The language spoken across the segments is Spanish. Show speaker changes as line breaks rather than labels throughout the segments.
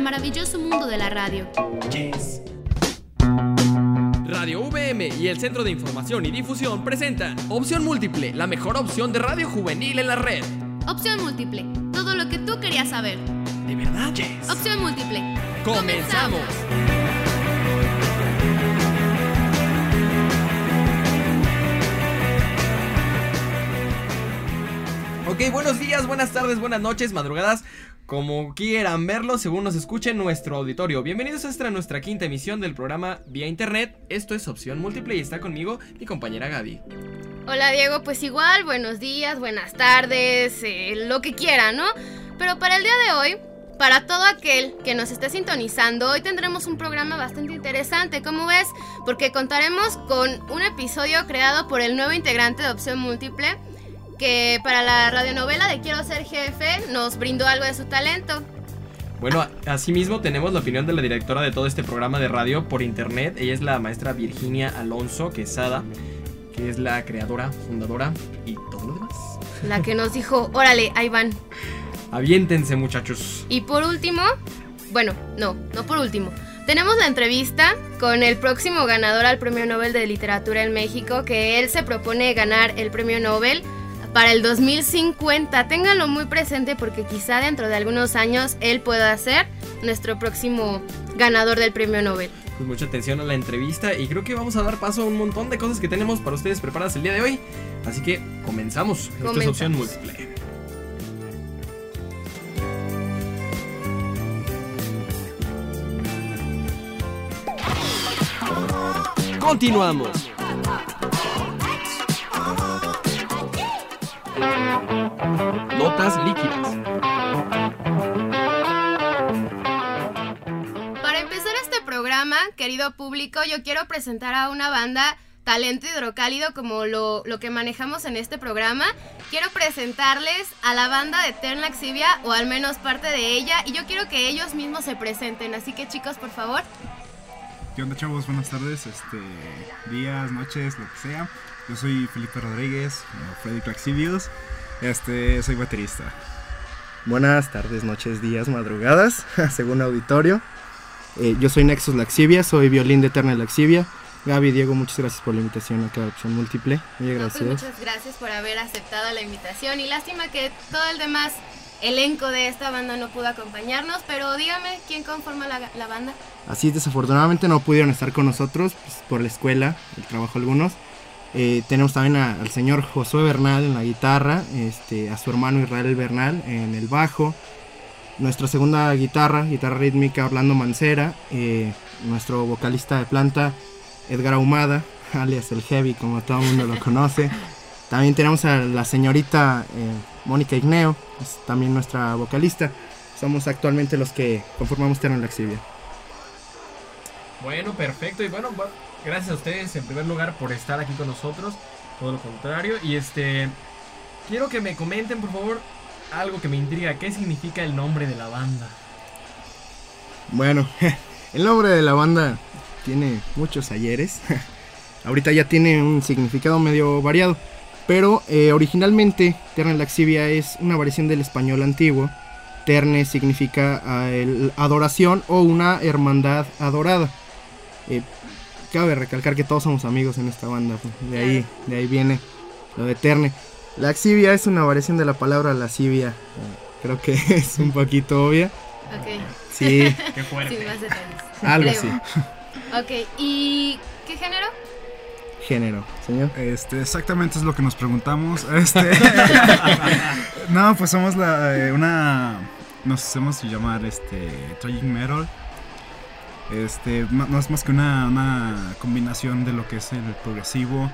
maravilloso mundo de la radio.
Yes.
Radio VM y el Centro de Información y Difusión presentan Opción Múltiple, la mejor opción de radio juvenil en la red.
Opción Múltiple, todo lo que tú querías saber.
¿De verdad?
Yes.
Opción Múltiple.
¡Comenzamos! Ok, buenos días, buenas tardes, buenas noches, madrugadas, como quieran verlo, según nos escuche nuestro auditorio. Bienvenidos a nuestra quinta emisión del programa vía internet. Esto es Opción Múltiple y está conmigo mi compañera Gaby.
Hola Diego, pues igual, buenos días, buenas tardes, lo que quieran, ¿no? Pero para el día de hoy, para todo aquel que nos esté sintonizando, hoy tendremos un programa bastante interesante, ¿cómo ves? Porque contaremos con un episodio creado por el nuevo integrante de Opción Múltiple, que para la radionovela de Quiero Ser Jefe nos brindó algo de su talento.
Bueno, asimismo tenemos la opinión de la directora de todo este programa de radio por internet. Ella es la maestra Virginia Alonso Quesada, que es la creadora, fundadora y todo lo demás.
La que nos dijo, órale, ahí van.
Aviéntense, muchachos.
Y por último, bueno, no por último, tenemos la entrevista con el próximo ganador al Premio Nobel de Literatura en México, que él se propone ganar el Premio Nobel para el 2050. Ténganlo muy presente porque quizá dentro de algunos años él pueda ser nuestro próximo ganador del Premio Nobel.
Pues mucha atención a la entrevista y creo que vamos a dar paso a un montón de cosas que tenemos para ustedes preparadas el día de hoy. Así que comenzamos. Esto es Opción Múltiple. Continuamos. Notas líquidas.
Para empezar este programa, querido público, yo quiero presentar a una banda talento hidrocálido como lo que manejamos en este programa. Quiero presentarles a la banda de Eterna Laxivia, o al menos parte de ella, y yo quiero que ellos mismos se presenten, así que chicos, por favor.
¿Qué onda, chavos? Buenas tardes, días, noches, lo que sea. Yo soy Felipe Rodríguez, Freddy Claxivios, soy baterista.
Buenas tardes, noches, días, madrugadas, según auditorio. Yo soy Nexus Laxivia, soy violín de Eterna Laxivia. Gaby, Diego, muchas gracias por la invitación a cada Opción Múltiple. Muy agradecido.
Pues muchas gracias por haber aceptado la invitación y lástima que todo el demás elenco de esta banda no pudo acompañarnos, pero dígame, ¿quién conforma la banda?
Así, desafortunadamente no pudieron estar con nosotros pues, por la escuela, el trabajo algunos. Tenemos también al señor Josué Bernal en la guitarra, a su hermano Israel Bernal en el bajo, nuestra segunda guitarra rítmica Orlando Mancera, nuestro vocalista de planta Edgar Ahumada, alias el Heavy, como todo el mundo lo conoce. También tenemos a la señorita Mónica Igneo, es también nuestra vocalista. Somos actualmente los que conformamos Eterna Laxivia.
Bueno, perfecto. Y bueno, gracias a ustedes en primer lugar por estar aquí con nosotros. Todo lo contrario. Y quiero que me comenten, por favor, algo que me intriga. ¿Qué significa el nombre de la banda?
Bueno, el nombre de la banda tiene muchos ayeres. Ahorita ya tiene un significado medio variado. Pero originalmente Eterna Laxivia es una variación del español antiguo. Terne significa adoración o una hermandad adorada. Cabe recalcar que todos somos amigos en esta banda. De ahí viene lo de Terne. Laxivia es una variación de la palabra lascivia. Creo que es un poquito obvia.
Ok.
Sí.
Qué fuerte.
Sin más detalles.
Algo
Creo.
así.
Ok, ¿y qué género?
Género, señor.
Exactamente es lo que nos preguntamos. No, pues somos nos hacemos llamar tragic metal. No es más que una combinación de lo que es el progresivo.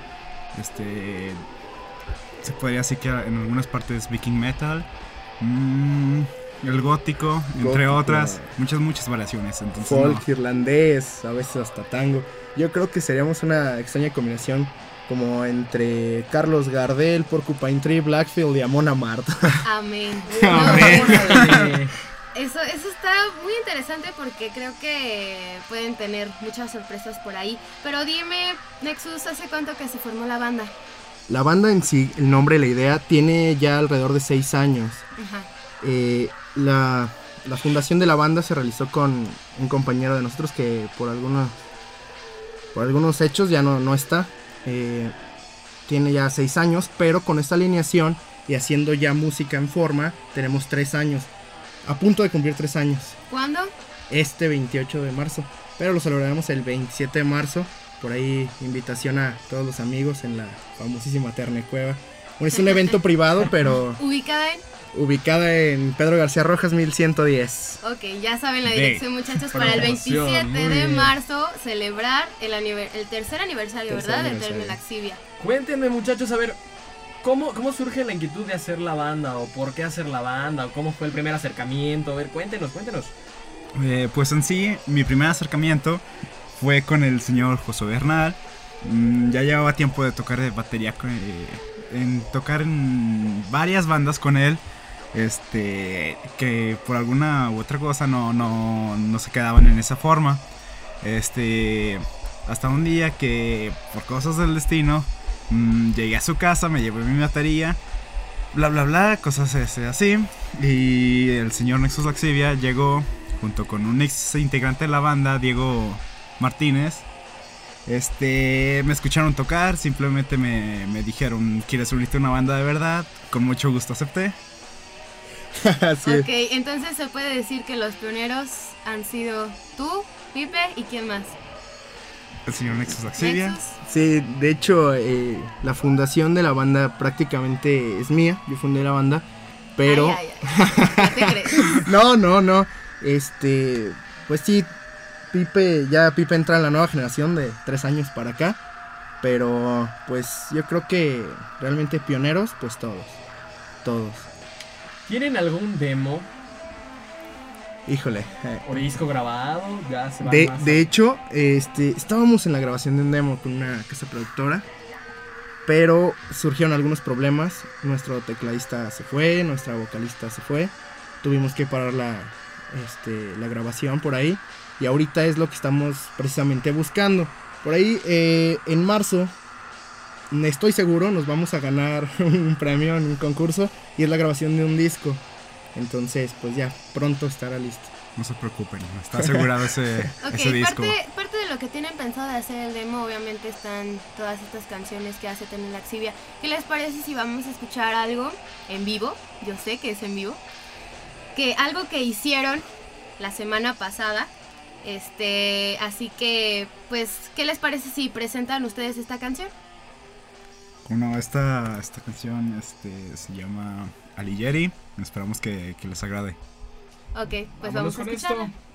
Se podría decir que en algunas partes viking metal, el gótico, entre otras, muchas variaciones. Entonces,
folk, irlandés, a veces hasta tango. Yo creo que seríamos una extraña combinación como entre Carlos Gardel, Porcupine Tree, Blackfield y Amon Amarth.
Amén.
Amén.
Eso está muy interesante porque creo que pueden tener muchas sorpresas por ahí. Pero dime, Nexus, ¿hace cuánto que se formó la banda?
La banda en sí, el nombre, la idea, tiene ya alrededor de 6 años.
Ajá.
La la fundación de la banda se realizó con un compañero de nosotros que por algunos hechos ya no está. Tiene ya 6 años, pero con esta alineación y haciendo ya música en forma, tenemos 3 años. A punto de cumplir 3 años.
¿Cuándo?
Este 28 de marzo. Pero lo celebraremos el 27 de marzo. Por ahí invitación a todos los amigos en la famosísima Ternecueva. Bueno, es un evento privado, pero ubicada en Pedro García Rojas 1110.
Ok, ya saben la dirección, muchachos, para el 27 de marzo celebrar el tercer aniversario, ¿verdad? De Ternelaxivia.
Cuéntenme, muchachos, a ver, ¿cómo surge la inquietud de hacer la banda? ¿O por qué hacer la banda? ¿O cómo fue el primer acercamiento? A ver, cuéntenos.
Pues en sí, mi primer acercamiento fue con el señor José Bernal. Ya llevaba tiempo de tocar de batería, tocar en varias bandas con él. Que por alguna u otra cosa no se quedaban en esa forma. Hasta un día que por cosas del destino llegué a su casa, me llevé mi batería, bla bla bla, cosas así. Y el señor Nexus Laxivia llegó junto con un ex integrante de la banda, Diego Martínez. Me escucharon tocar, simplemente me dijeron, ¿quieres unirte a una banda de verdad? Con mucho gusto acepté.
Ok, entonces se puede decir que los pioneros han sido tú, Pipe, ¿y quién más?
El señor Nexus Laxivia.
Sí, de hecho, la fundación de la banda prácticamente es mía. Yo fundé la banda, pero...
Ay. ¿Qué te crees?
No. Pues sí, Pipe entra en la nueva generación de 3 años para acá. Pero pues yo creo que realmente pioneros, pues todos.
¿Tienen algún demo
Híjole.
o disco grabado? Ya se va
de hecho, estábamos en la grabación de un demo con una casa productora, pero surgieron algunos problemas. Nuestro tecladista se fue, nuestra vocalista se fue. Tuvimos que parar la grabación por ahí. Y ahorita es lo que estamos precisamente buscando. Por ahí, en marzo, estoy seguro, nos vamos a ganar un premio en un concurso. Y es la grabación de un disco. Entonces, pues ya, pronto estará listo.
No se preocupen, está asegurado ese disco.
Parte de lo que tienen pensado de hacer el demo, obviamente están todas estas canciones que hace Ternelaxivia. ¿Qué les parece si vamos a escuchar algo en vivo? Yo sé que es en vivo. Algo que hicieron la semana pasada. Así que, pues, ¿qué les parece si presentan ustedes esta canción?
Bueno, esta canción se llama Alighieri. Esperamos que les agrade.
Ok, pues vamos a escucharla.
Esto.